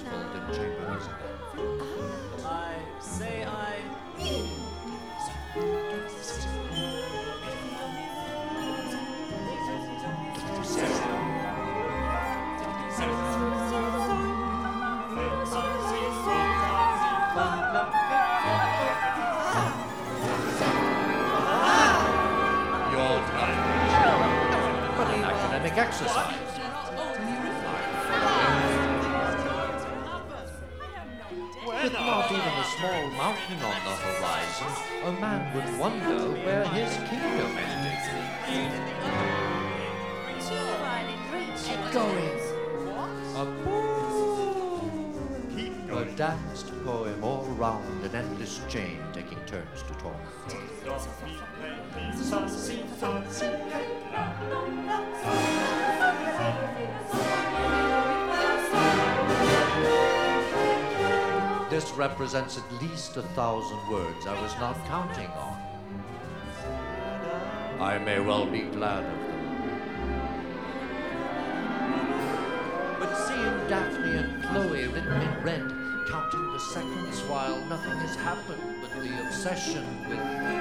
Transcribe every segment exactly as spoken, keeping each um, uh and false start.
fold in chamber music. I say I... Your time. But an academic exercise. With not even a small mountain on the horizon, a man would wonder where his kingdom ended. Keep going. A poem. A danced poem all round an endless chain, taking turns to talk. This represents at least a thousand words I was not counting on. I may well be glad of them. But seeing Daphne and Chloe written in red, counting the seconds while nothing has happened but the obsession with...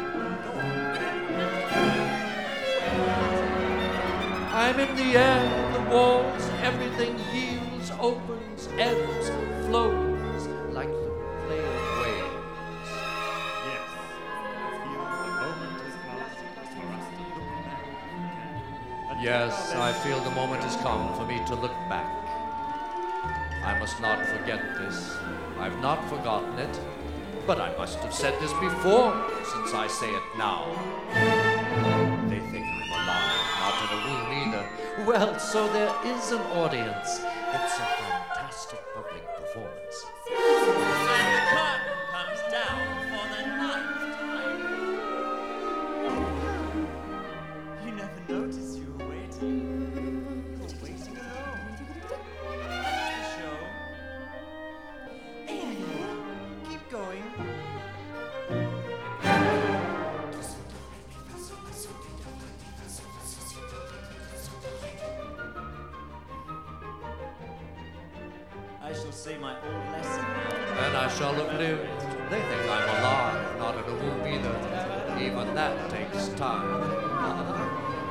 I'm in the air, the walls, everything heals, opens, ebbs, flows. Like the play of waves. Yes. I feel the moment has passed for us to look back. And Yes, I feel the moment has come for me to look back. I must not forget this. I've not forgotten it. But I must have said this before, since I say it now. They think I'm alive, not in a womb either. Well, so there is an audience. It's a fantastic public performance. And the curtain comes down for the ninth time. You never noticed you were waiting. You were waiting alone. That's the show. Hey, keep going. I shall say my old lesson now. And I shall have lived. They think I'm alive, not in a womb either. Even that takes time.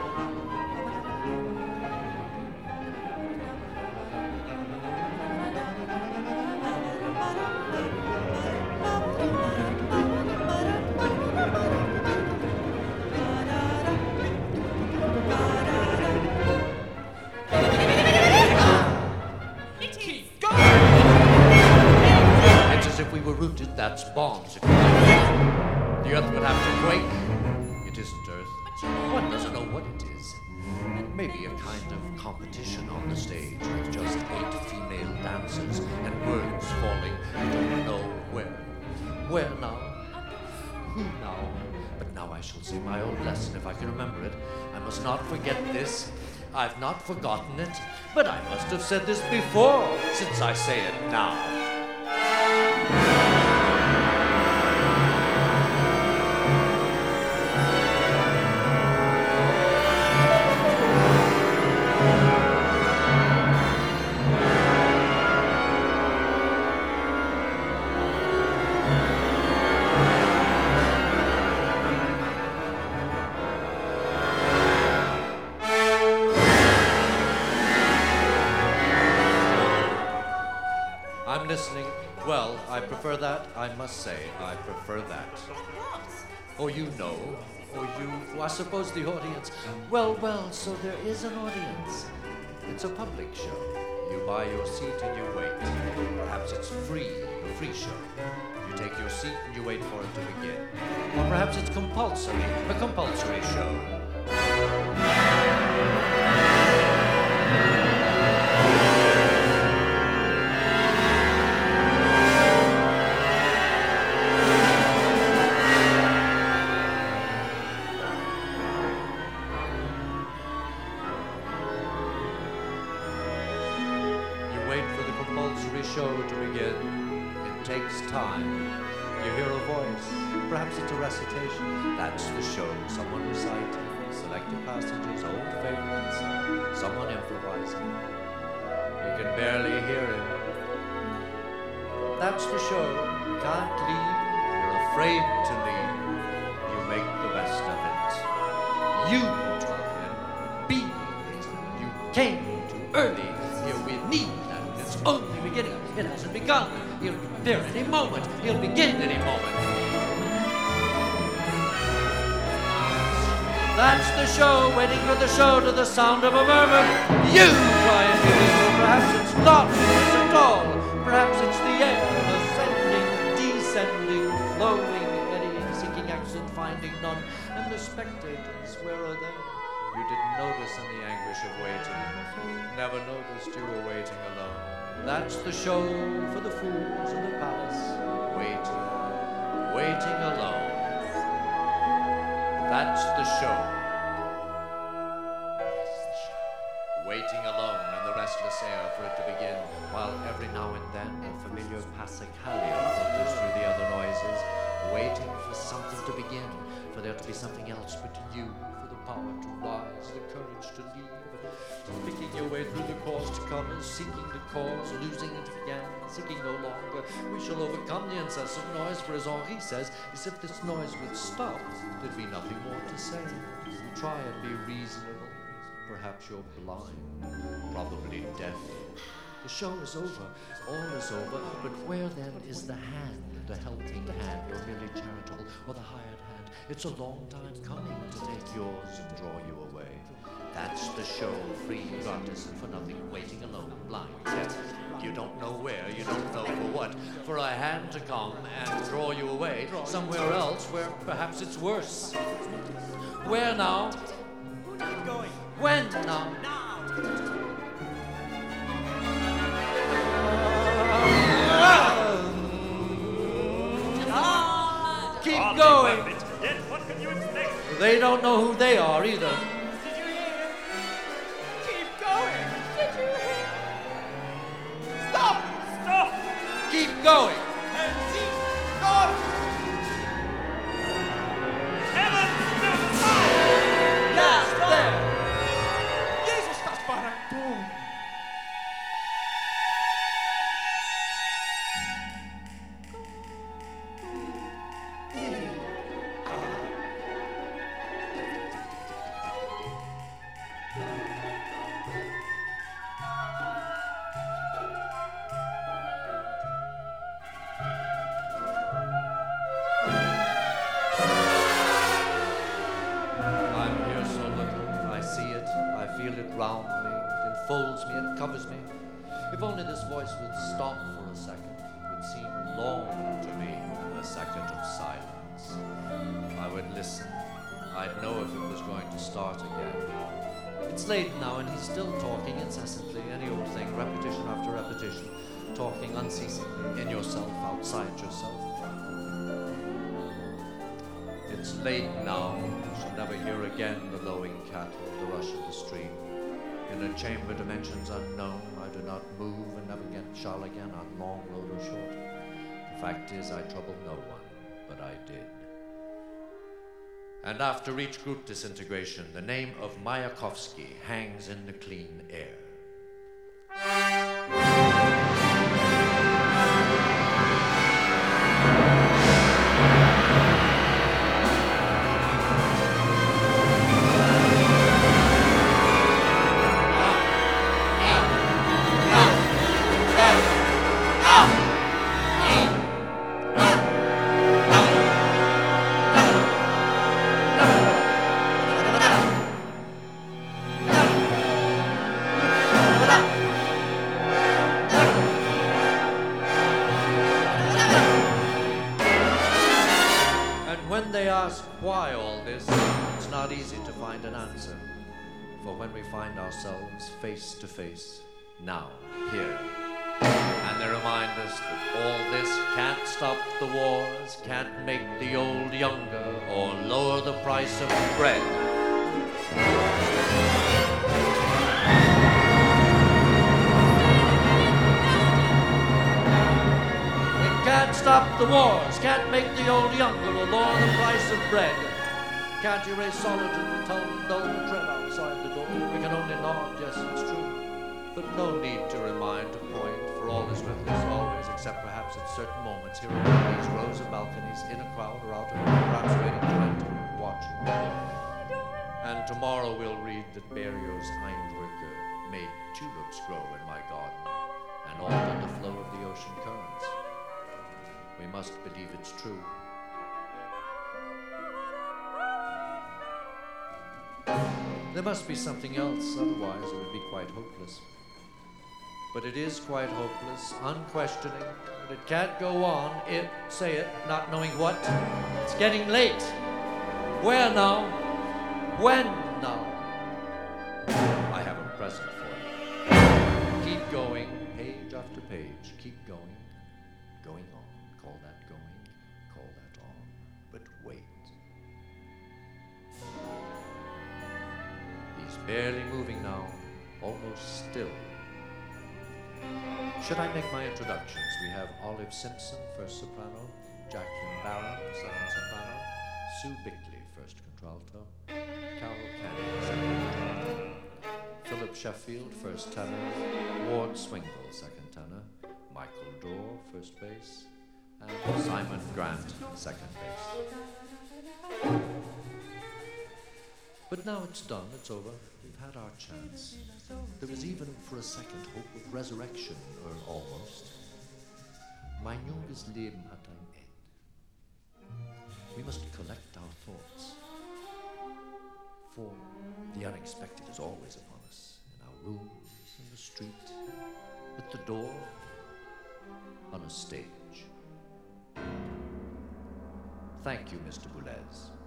It's as if we were rooted, that's bombs. If you like. The earth would have to break. It isn't earth. One doesn't know what it is. Maybe a kind of competition on the stage with just eight female dancers and words falling. I don't know where. Where now? Who now? But now I shall say my own lesson if I can remember it. I must not forget this. I've not forgotten it, but I must have said this before, since I say it now. I'm listening. Well, I prefer that. I must say, I prefer that. Or you know, or you, well, I suppose the audience. Well, well, so there is an audience. It's a public show. You buy your seat and you wait. Perhaps it's free, a free show. You take your seat and you wait for it to begin. Or perhaps it's compulsory, a compulsory show. Show to begin. It takes time. You hear a voice. Perhaps it's a recitation. That's the show. Someone reciting, selected passages, old favorites. Someone improvising. You can barely hear him. That's the show. You can't leave. You're afraid to leave. You make the best of it. You try and be it. You came too early. Here we need that. It's only beginning. It hasn't begun. He'll appear any moment. He'll begin any moment. That's the show, waiting for the show to the sound of a murmur. You try and be visible. Perhaps it's not voice at all. Perhaps it's the air, ascending, descending, flowing, eddying, seeking accent, finding none. And the spectators, where are they? You didn't notice in the anguish of waiting. Never noticed you were waiting alone. That's the show for the fools in the palace. Waiting, waiting alone. That's the show. Waiting alone in the restless air for it to begin, while every now and then a familiar passacaglia filters through the other noises, waiting for something to begin, for there to be something else but you, for the power to rise, the courage to leave, picking your way through the cause to come, seeking the cause, losing it again, seeking no longer. We shall overcome the incessant noise, for as Henri says, is if this noise would stop, there'd be nothing more to say. Try and be reasonable. Perhaps you're blind, probably deaf. The show is over, all is over, but where then is the hand, the helping hand, or merely charitable, or the hired hand? It's a long time coming to take yours and draw you away. That's the show, free, gratis, and for nothing, waiting alone, blind, deaf. You don't know where, you don't know for what, for a hand to come and draw you away, somewhere else where perhaps it's worse. Where now? Keep going. When now? Now. Keep Hardly going. worth it. Yet what can you expect? They don't know who they are either. Did you hear? Keep going. Did you hear? Stop. Stop! Keep going. And see. Stop. Heavens! No! Yes, there. Jesus, das war ein Ton. I'm here so little. I see it. I feel it round me. It enfolds me. It covers me. If only this voice would stop for a second, it would seem long to me, a second of silence. I would listen. I'd know if it was going to start again. It's late now, and he's still talking incessantly, any old thing, repetition after repetition, talking unceasingly, in yourself, outside yourself. It's late now. You shall never hear again the lowing cattle, the rush of the stream. In a chamber dimensions unknown, I do not move and never again shall again on long road or short. The fact is, I trouble no one, but I did. And after each group disintegration, the name of Mayakovsky hangs in the clean air. Why all this? It's not easy to find an answer. For when we find ourselves face to face, now, here, and they remind us that all this can't stop the wars, can't make the old younger, or lower the price of bread. Can't stop the wars, can't make the old younger, or lower the price of bread. Can't erase solitude and tell dull tread outside the door. We can only nod, yes, it's true. But no need to remind, to point, for all is with us always except perhaps at certain moments here are one of these rows of balconies, in a crowd or out of it, perhaps waiting to enter, watching. And tomorrow we'll read that Berlioz' Eindrücke made tulips grow in my garden and altered the flow of the ocean currents. We must believe it's true. There must be something else, otherwise it would be quite hopeless. But it is quite hopeless, unquestioning, but it can't go on, it, say it, not knowing what. It's getting late. Where now? When now? I have a present for you. Keep going, page after page, keep going, going on. Call that going, call that on, but wait. He's barely moving now, almost still. Should I make my introductions? We have Olive Simpson, first soprano, Jacqueline Barron, second soprano, Sue Bickley, first contralto, Carol Canning, second contralto, Philip Sheffield, first tenor, Ward Swingle, second tenor, Michael Dorr, first bass, and Simon Grant, second bass. But now it's done, it's over. We've had our chance. There was even for a second hope of resurrection, or almost. Mein junges Leben hat ein Ende. We must collect our thoughts. For the unexpected is always upon us, in our rooms, in the street, at the door, on a stage. Thank you, Mister Boulez.